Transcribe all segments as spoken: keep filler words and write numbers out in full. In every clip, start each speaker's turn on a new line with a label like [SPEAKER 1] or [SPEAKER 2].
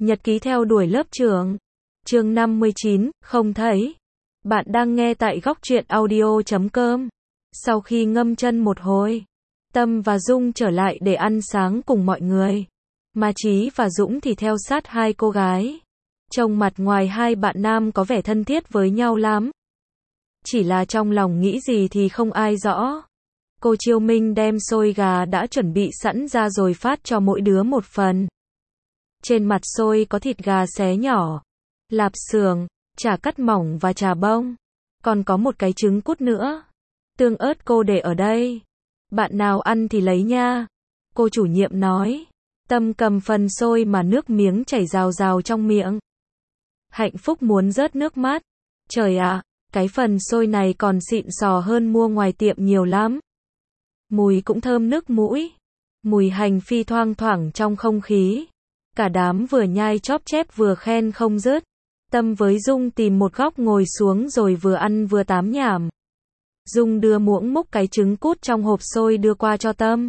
[SPEAKER 1] Nhật ký theo đuổi lớp trưởng. Chương năm mươi chín, không thấy. Bạn đang nghe tại góc truyện audio chấm com. Sau khi ngâm chân một hồi, Tâm và Dung trở lại để ăn sáng cùng mọi người. Mà Chí và Dũng thì theo sát hai cô gái. Trông mặt ngoài hai bạn nam có vẻ thân thiết với nhau lắm. Chỉ là trong lòng nghĩ gì thì không ai rõ. Cô Chiêu Minh đem xôi gà đã chuẩn bị sẵn ra rồi phát cho mỗi đứa một phần. Trên mặt xôi có thịt gà xé nhỏ, lạp xưởng, chả cắt mỏng và chả bông. Còn có một cái trứng cút nữa. Tương ớt cô để ở đây. Bạn nào ăn thì lấy nha. Cô chủ nhiệm nói. Tâm cầm phần xôi mà nước miếng chảy rào rào trong miệng. Hạnh phúc muốn rớt nước mắt. Trời ạ, cái phần xôi này còn xịn sò hơn mua ngoài tiệm nhiều lắm. Mùi cũng thơm nước mũi. Mùi hành phi thoang thoảng trong không khí. Cả đám vừa nhai chóp chép vừa khen không dứt. Tâm với Dung tìm một góc ngồi xuống rồi vừa ăn vừa tám nhảm. Dung đưa muỗng múc cái trứng cút trong hộp xôi đưa qua cho Tâm.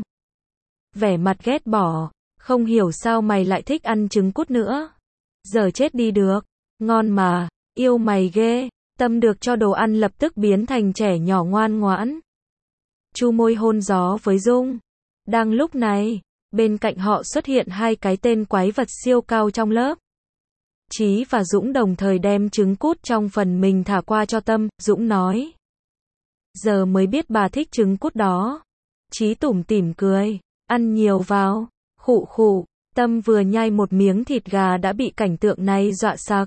[SPEAKER 1] Vẻ mặt ghét bỏ. Không hiểu sao mày lại thích ăn trứng cút nữa. Giờ chết đi được. Ngon mà. Yêu mày ghê. Tâm được cho đồ ăn lập tức biến thành trẻ nhỏ ngoan ngoãn. Chu môi hôn gió với Dung. Đang lúc này, bên cạnh họ xuất hiện hai cái tên quái vật siêu cao trong lớp. Chí và Dũng đồng thời đem trứng cút trong phần mình thả qua cho Tâm. Dũng nói. Giờ mới biết bà thích trứng cút đó. Chí tủm tỉm cười. Ăn nhiều vào. Khụ khụ. Tâm vừa nhai một miếng thịt gà đã bị cảnh tượng này dọa sặc.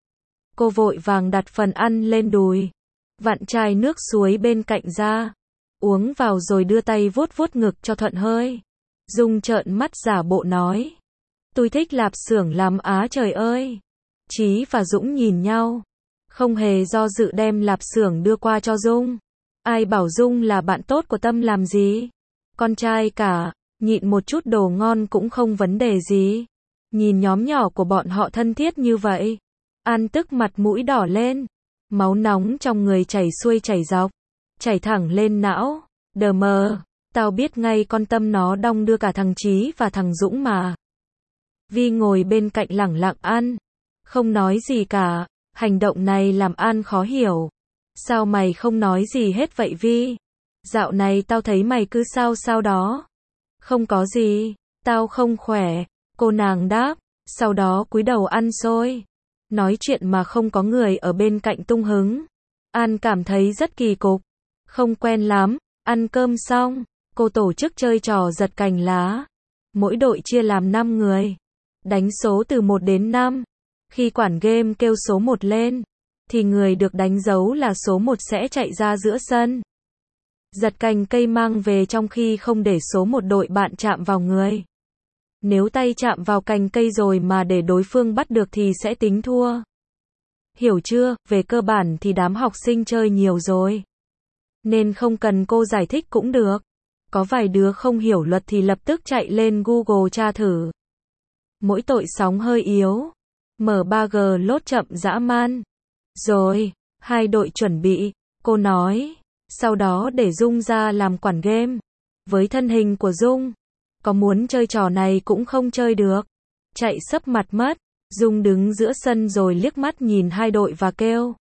[SPEAKER 1] Cô vội vàng đặt phần ăn lên đùi. Vặn chai nước suối bên cạnh ra. Uống vào rồi đưa tay vuốt vuốt ngực cho thuận hơi. Dung trợn mắt giả bộ nói. Tôi thích lạp xưởng lắm á trời ơi. Chí và Dũng nhìn nhau. Không hề do dự đem lạp xưởng đưa qua cho Dung. Ai bảo Dung là bạn tốt của Tâm làm gì. Con trai cả, nhịn một chút đồ ngon cũng không vấn đề gì. Nhìn nhóm nhỏ của bọn họ thân thiết như vậy. An tức mặt mũi đỏ lên. Máu nóng trong người chảy xuôi chảy dọc. Chảy thẳng lên não. Đờ mờ. Tao biết ngay con Tâm nó đong đưa cả thằng Chí và thằng Dũng mà. Vi ngồi bên cạnh lẳng lặng ăn. Không nói gì cả. Hành động này làm An khó hiểu. Sao mày không nói gì hết vậy Vi? Dạo này tao thấy mày cứ sao sao đó. Không có gì. Tao không khỏe. Cô nàng đáp. Sau đó cúi đầu ăn xôi. Nói chuyện mà không có người ở bên cạnh tung hứng. An cảm thấy rất kỳ cục. Không quen lắm. Ăn cơm xong, cô tổ chức chơi trò giật cành lá. Mỗi đội chia làm năm người. Đánh số từ một đến năm. Khi quản game kêu số một lên, thì người được đánh dấu là số một sẽ chạy ra giữa sân. Giật cành cây mang về trong khi không để số một đội bạn chạm vào người. Nếu tay chạm vào cành cây rồi mà để đối phương bắt được thì sẽ tính thua. Hiểu chưa? Về cơ bản thì đám học sinh chơi nhiều rồi. Nên không cần cô giải thích cũng được. Có vài đứa không hiểu luật thì lập tức chạy lên Google tra thử. Mỗi tội sóng hơi yếu. M ba G lốt chậm dã man. Rồi, hai đội chuẩn bị, cô nói. Sau đó để Dung ra làm quản game. Với thân hình của Dung, có muốn chơi trò này cũng không chơi được. Chạy sấp mặt mất. Dung đứng giữa sân rồi liếc mắt nhìn hai đội và kêu.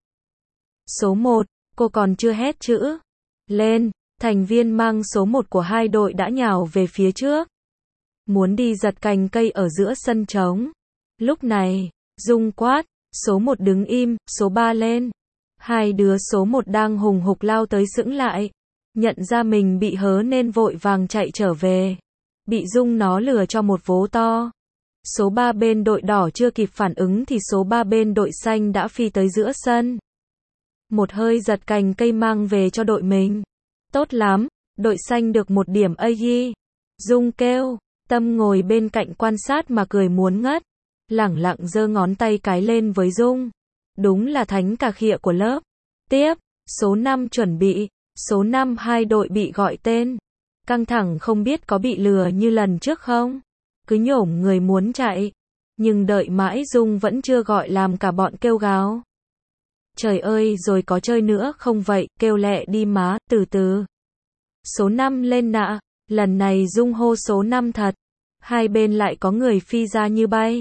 [SPEAKER 1] Số một, cô còn chưa hét chữ. Lên, thành viên mang số một của hai đội đã nhào về phía trước. Muốn đi giật cành cây ở giữa sân trống. Lúc này, Dung quát, số một đứng im, số ba lên. Hai đứa số một đang hùng hục lao tới sững lại. Nhận ra mình bị hớ nên vội vàng chạy trở về. Bị Dung nó lừa cho một vố to. Số ba bên đội đỏ chưa kịp phản ứng thì số ba bên đội xanh đã phi tới giữa sân. Một hơi giật cành cây mang về cho đội mình. Tốt lắm, đội xanh được một điểm a i. Dung kêu. Tâm ngồi bên cạnh quan sát mà cười muốn ngất. Lẳng lặng giơ ngón tay cái lên với Dung. Đúng là thánh cà khịa của lớp. Tiếp, số năm chuẩn bị. Số năm hai đội bị gọi tên. Căng thẳng không biết có bị lừa như lần trước không. Cứ nhổm người muốn chạy. Nhưng đợi mãi Dung vẫn chưa gọi làm cả bọn kêu gào. Trời ơi rồi có chơi nữa không vậy, kêu lẹ đi má, từ từ. Số năm lên nạ, lần này Dung hô số năm thật. Hai bên lại có người phi ra như bay.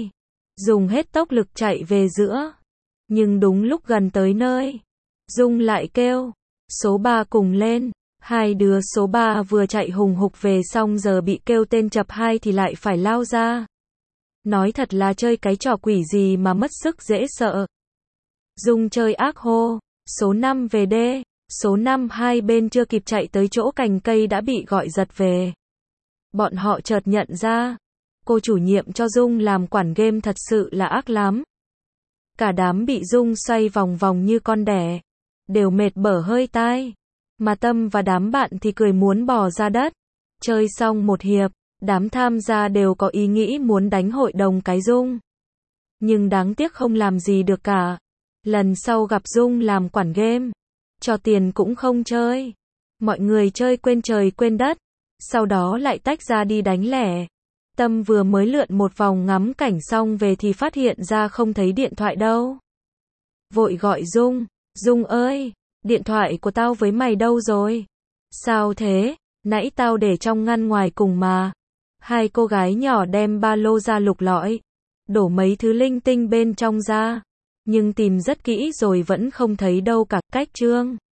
[SPEAKER 1] dùng hết tốc lực chạy về giữa. Nhưng đúng lúc gần tới nơi, Dung lại kêu, số ba cùng lên. Hai đứa số ba vừa chạy hùng hục về xong giờ bị kêu tên chập hai thì lại phải lao ra. Nói thật là chơi cái trò quỷ gì mà mất sức dễ sợ. Dung chơi ác hô, số năm về đê, số năm hai bên chưa kịp chạy tới chỗ cành cây đã bị gọi giật về. Bọn họ chợt nhận ra, cô chủ nhiệm cho Dung làm quản game thật sự là ác lắm. Cả đám bị Dung xoay vòng vòng như con đẻ, đều mệt bở hơi tai. Mà Tâm và đám bạn thì cười muốn bò ra đất. Chơi xong một hiệp, đám tham gia đều có ý nghĩ muốn đánh hội đồng cái Dung. Nhưng đáng tiếc không làm gì được cả. Lần sau gặp Dung làm quản game, cho tiền cũng không chơi. Mọi người chơi quên trời quên đất, sau đó lại tách ra đi đánh lẻ. Tâm vừa mới lượn một vòng ngắm cảnh xong về thì phát hiện ra không thấy điện thoại đâu. Vội gọi Dung, Dung ơi, điện thoại của tao với mày đâu rồi? Sao thế? Nãy tao để trong ngăn ngoài cùng mà. Hai cô gái nhỏ đem ba lô ra lục lọi, đổ mấy thứ linh tinh bên trong ra. Nhưng tìm rất kỹ rồi vẫn không thấy đâu cả. Cách chương